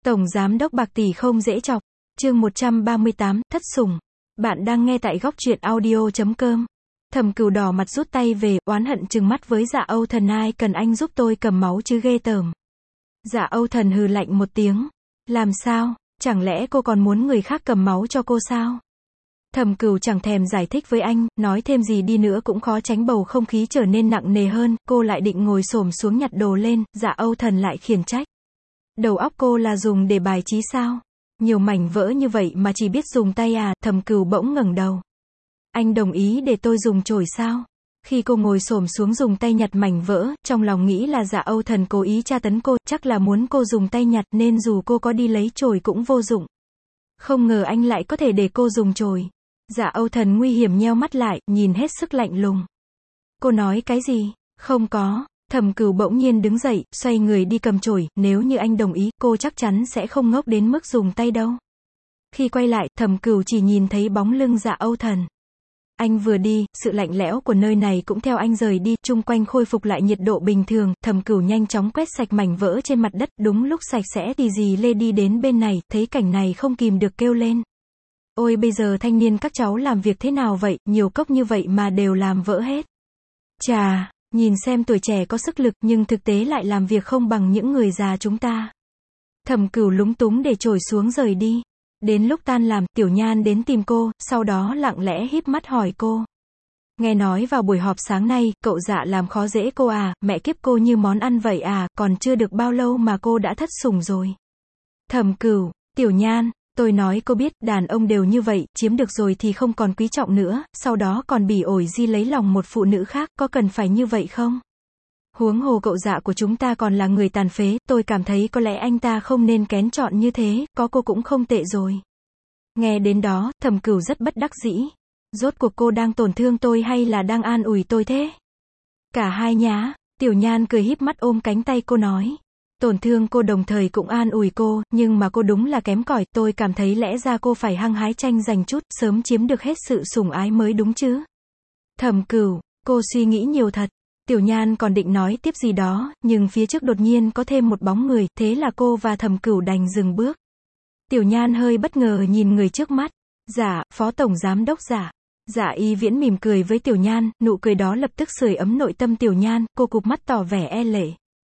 Tổng giám đốc bạc tỷ không dễ chọc. Chương 138, thất sủng. Bạn đang nghe tại góc truyện audio.com. Thẩm Cửu đỏ mặt rút tay về, oán hận trừng mắt với Dạ Âu Thần, ai cần anh giúp tôi cầm máu chứ, ghê tởm. Dạ Âu Thần hừ lạnh một tiếng. Làm sao, chẳng lẽ cô còn muốn người khác cầm máu cho cô sao? Thẩm Cửu chẳng thèm giải thích với anh, nói thêm gì đi nữa cũng khó tránh bầu không khí trở nên nặng nề hơn, cô lại định ngồi xổm xuống nhặt đồ lên, Dạ Âu Thần lại khiển trách. Đầu óc cô là dùng để bài trí sao? Nhiều mảnh vỡ như vậy mà chỉ biết dùng tay à? Thẩm Cửu bỗng ngẩng đầu. Anh đồng ý để tôi dùng chổi sao? Khi cô ngồi xổm xuống dùng tay nhặt mảnh vỡ, trong lòng nghĩ là Dạ Âu Thần cố ý tra tấn cô, chắc là muốn cô dùng tay nhặt nên dù cô có đi lấy chổi cũng vô dụng. Không ngờ anh lại có thể để cô dùng chổi. Dạ Âu Thần nguy hiểm nheo mắt lại, nhìn hết sức lạnh lùng. Cô nói cái gì? Không có. Thẩm Cửu bỗng nhiên đứng dậy, xoay người đi cầm chổi, nếu như anh đồng ý, cô chắc chắn sẽ không ngốc đến mức dùng tay đâu. Khi quay lại, Thẩm Cửu chỉ nhìn thấy bóng lưng Dạ Âu Thần. Anh vừa đi, sự lạnh lẽo của nơi này cũng theo anh rời đi, chung quanh khôi phục lại nhiệt độ bình thường, Thẩm Cửu nhanh chóng quét sạch mảnh vỡ trên mặt đất, đúng lúc sạch sẽ thì dì Lê đi đến bên này, thấy cảnh này không kìm được kêu lên. Ôi bây giờ thanh niên các cháu làm việc thế nào vậy, nhiều cốc như vậy mà đều làm vỡ hết. Chà, nhìn xem tuổi trẻ có sức lực nhưng thực tế lại làm việc không bằng những người già chúng ta. Thẩm Cửu lúng túng để chổi xuống rời đi. Đến lúc tan làm, Tiểu Nhan đến tìm cô, sau đó lặng lẽ híp mắt hỏi cô. Nghe nói vào buổi họp sáng nay, cậu Dạ làm khó dễ cô à, mẹ kiếp cô như món ăn vậy à, còn chưa được bao lâu mà cô đã thất sủng rồi. Thẩm Cửu, Tiểu Nhan, tôi nói cô biết, đàn ông đều như vậy, chiếm được rồi thì không còn quý trọng nữa, sau đó còn bỉ ổi di lấy lòng một phụ nữ khác, có cần phải như vậy không? Huống hồ cậu Dạ của chúng ta còn là người tàn phế, tôi cảm thấy có lẽ anh ta không nên kén chọn như thế, có cô cũng không tệ rồi. Nghe đến đó, Thẩm Cửu rất bất đắc dĩ. Rốt cuộc cô đang tổn thương tôi hay là đang an ủi tôi thế? Cả hai nhá. Tiểu Nhan cười híp mắt ôm cánh tay cô nói. Tổn thương cô đồng thời cũng an ủi cô, nhưng mà cô đúng là kém cỏi, tôi cảm thấy lẽ ra cô phải hăng hái tranh giành chút, sớm chiếm được hết sự sủng ái mới đúng chứ. Thẩm Cửu, cô suy nghĩ nhiều thật. Tiểu Nhan còn định nói tiếp gì đó, nhưng phía trước đột nhiên có thêm một bóng người, thế là cô và Thẩm Cửu đành dừng bước. Tiểu Nhan hơi bất ngờ nhìn người trước mắt. Dạ, Phó Tổng Giám đốc Dạ. Dạ Y Viễn mỉm cười với Tiểu Nhan, nụ cười đó lập tức sưởi ấm nội tâm Tiểu Nhan, cô cụp mắt tỏ vẻ e lệ.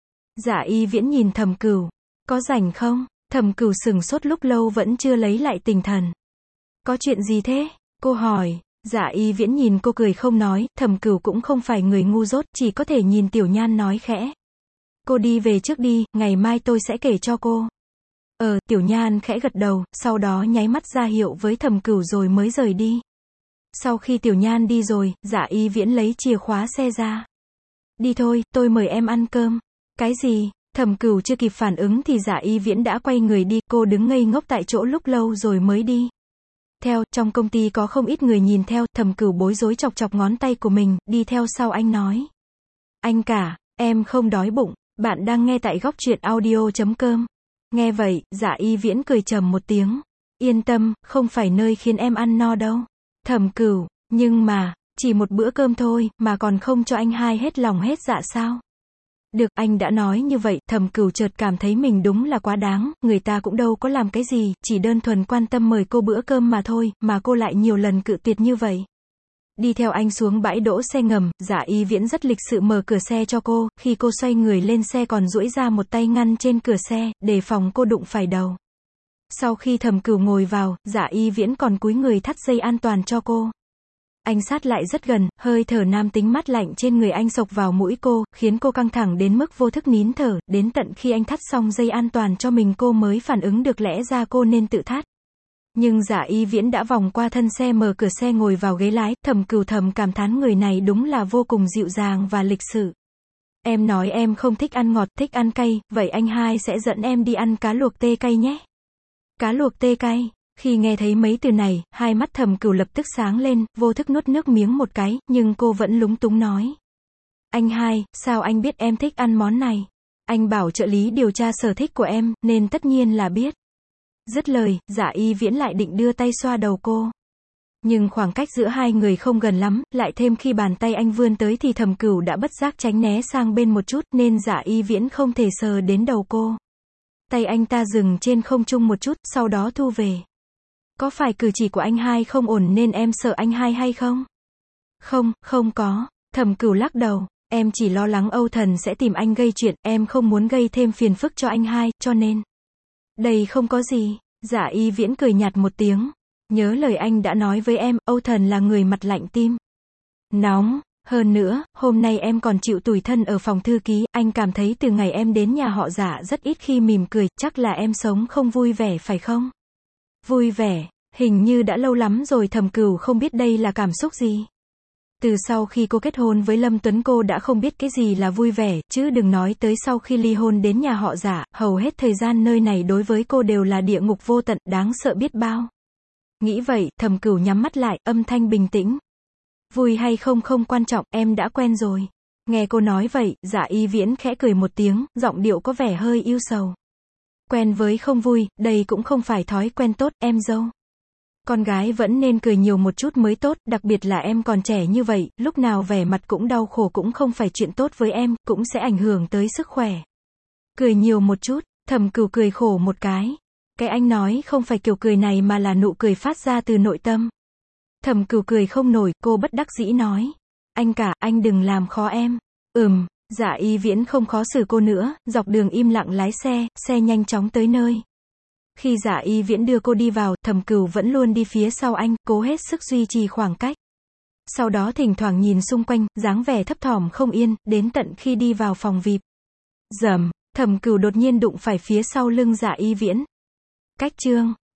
Dạ Y Viễn nhìn Thẩm Cửu. Có rảnh không? Thẩm Cửu sừng sốt lúc lâu vẫn chưa lấy lại tinh thần. Có chuyện gì thế? Cô hỏi. Dạ Y Viễn nhìn cô cười không nói, Thẩm Cửu cũng không phải người ngu dốt, chỉ có thể nhìn Tiểu Nhan nói khẽ. Cô đi về trước đi, ngày mai tôi sẽ kể cho cô. Tiểu Nhan khẽ gật đầu, sau đó nháy mắt ra hiệu với Thẩm Cửu rồi mới rời đi. Sau khi Tiểu Nhan đi rồi, Dạ Y Viễn lấy chìa khóa xe ra. Đi thôi, tôi mời em ăn cơm. Cái gì? Thẩm Cửu chưa kịp phản ứng thì Dạ Y Viễn đã quay người đi, cô đứng ngây ngốc tại chỗ lúc lâu rồi mới đi. Trong công ty có không ít người nhìn theo, Thẩm Cửu bối rối chọc chọc ngón tay của mình, đi theo sau anh nói. Anh cả, em không đói bụng, bạn đang nghe tại góc truyện audio.com. Nghe vậy, Dạ Y Viễn cười trầm một tiếng. Yên tâm, không phải nơi khiến em ăn no đâu. Thẩm Cửu, nhưng mà, chỉ một bữa cơm thôi, mà còn không cho anh hai hết lòng hết dạ sao? Được, anh đã nói như vậy, Thẩm Cửu chợt cảm thấy mình đúng là quá đáng, người ta cũng đâu có làm cái gì, chỉ đơn thuần quan tâm mời cô bữa cơm mà thôi, mà cô lại nhiều lần cự tuyệt như vậy. Đi theo anh xuống bãi đỗ xe ngầm, Dạ Y Viễn rất lịch sự mở cửa xe cho cô, khi cô xoay người lên xe còn duỗi ra một tay ngăn trên cửa xe, đề phòng cô đụng phải đầu. Sau khi Thẩm Cửu ngồi vào, Dạ Y Viễn còn cúi người thắt dây an toàn cho cô. Anh sát lại rất gần, hơi thở nam tính mát lạnh trên người anh xộc vào mũi cô, khiến cô căng thẳng đến mức vô thức nín thở, đến tận khi anh thắt xong dây an toàn cho mình cô mới phản ứng được lẽ ra cô nên tự thắt. Nhưng Dạ Y Viễn đã vòng qua thân xe mở cửa xe ngồi vào ghế lái, Thẩm Cửu thầm cảm thán người này đúng là vô cùng dịu dàng và lịch sự. Em nói em không thích ăn ngọt, thích ăn cay, vậy anh hai sẽ dẫn em đi ăn cá luộc tê cay nhé. Cá luộc tê cay. Khi nghe thấy mấy từ này, hai mắt Thẩm Cửu lập tức sáng lên, vô thức nuốt nước miếng một cái, nhưng cô vẫn lúng túng nói. Anh hai, sao anh biết em thích ăn món này? Anh bảo trợ lý điều tra sở thích của em, nên tất nhiên là biết. Dứt lời, Dạ Y Viễn lại định đưa tay xoa đầu cô. Nhưng khoảng cách giữa hai người không gần lắm, lại thêm khi bàn tay anh vươn tới thì Thẩm Cửu đã bất giác tránh né sang bên một chút, nên Dạ Y Viễn không thể sờ đến đầu cô. Tay anh ta dừng trên không trung một chút, sau đó thu về. Có phải cử chỉ của anh hai không ổn nên em sợ anh hai hay không? Không, không có. Thẩm Cửu lắc đầu. Em chỉ lo lắng Âu Thần sẽ tìm anh gây chuyện, em không muốn gây thêm phiền phức cho anh hai, cho nên. Đây không có gì. Dạ Y Viễn cười nhạt một tiếng. Nhớ lời anh đã nói với em, Âu Thần là người mặt lạnh tim nóng. Hơn nữa, hôm nay em còn chịu tủi thân ở phòng thư ký, anh cảm thấy từ ngày em đến nhà họ Dạ rất ít khi mỉm cười, chắc là em sống không vui vẻ phải không? Vui vẻ, hình như đã lâu lắm rồi. Thẩm Cửu không biết đây là cảm xúc gì. Từ sau khi cô kết hôn với Lâm Tuấn cô đã không biết cái gì là vui vẻ, chứ đừng nói tới sau khi ly hôn đến nhà họ Dạ, hầu hết thời gian nơi này đối với cô đều là địa ngục vô tận, đáng sợ biết bao. Nghĩ vậy, Thẩm Cửu nhắm mắt lại, âm thanh bình tĩnh. Vui hay không không quan trọng, em đã quen rồi. Nghe cô nói vậy, Dạ Y Viễn khẽ cười một tiếng, giọng điệu có vẻ hơi ưu sầu. Quen với không vui, đây cũng không phải thói quen tốt, em dâu. Con gái vẫn nên cười nhiều một chút mới tốt, đặc biệt là em còn trẻ như vậy, lúc nào vẻ mặt cũng đau khổ cũng không phải chuyện tốt với em, cũng sẽ ảnh hưởng tới sức khỏe. Cười nhiều một chút, Thẩm Cửu cười khổ một cái. Cái anh nói không phải kiểu cười này mà là nụ cười phát ra từ nội tâm. Thẩm Cửu cười không nổi, cô bất đắc dĩ nói. Anh cả, anh đừng làm khó em. Dạ Y Viễn không khó xử cô nữa, dọc đường im lặng lái xe, xe nhanh chóng tới nơi. Khi Dạ Y Viễn đưa cô đi vào, Thẩm Cửu vẫn luôn đi phía sau anh, cố hết sức duy trì khoảng cách. Sau đó thỉnh thoảng nhìn xung quanh, dáng vẻ thấp thỏm không yên, đến tận khi đi vào phòng VIP. Rầm, Thẩm Cửu đột nhiên đụng phải phía sau lưng Dạ Y Viễn. Cách chương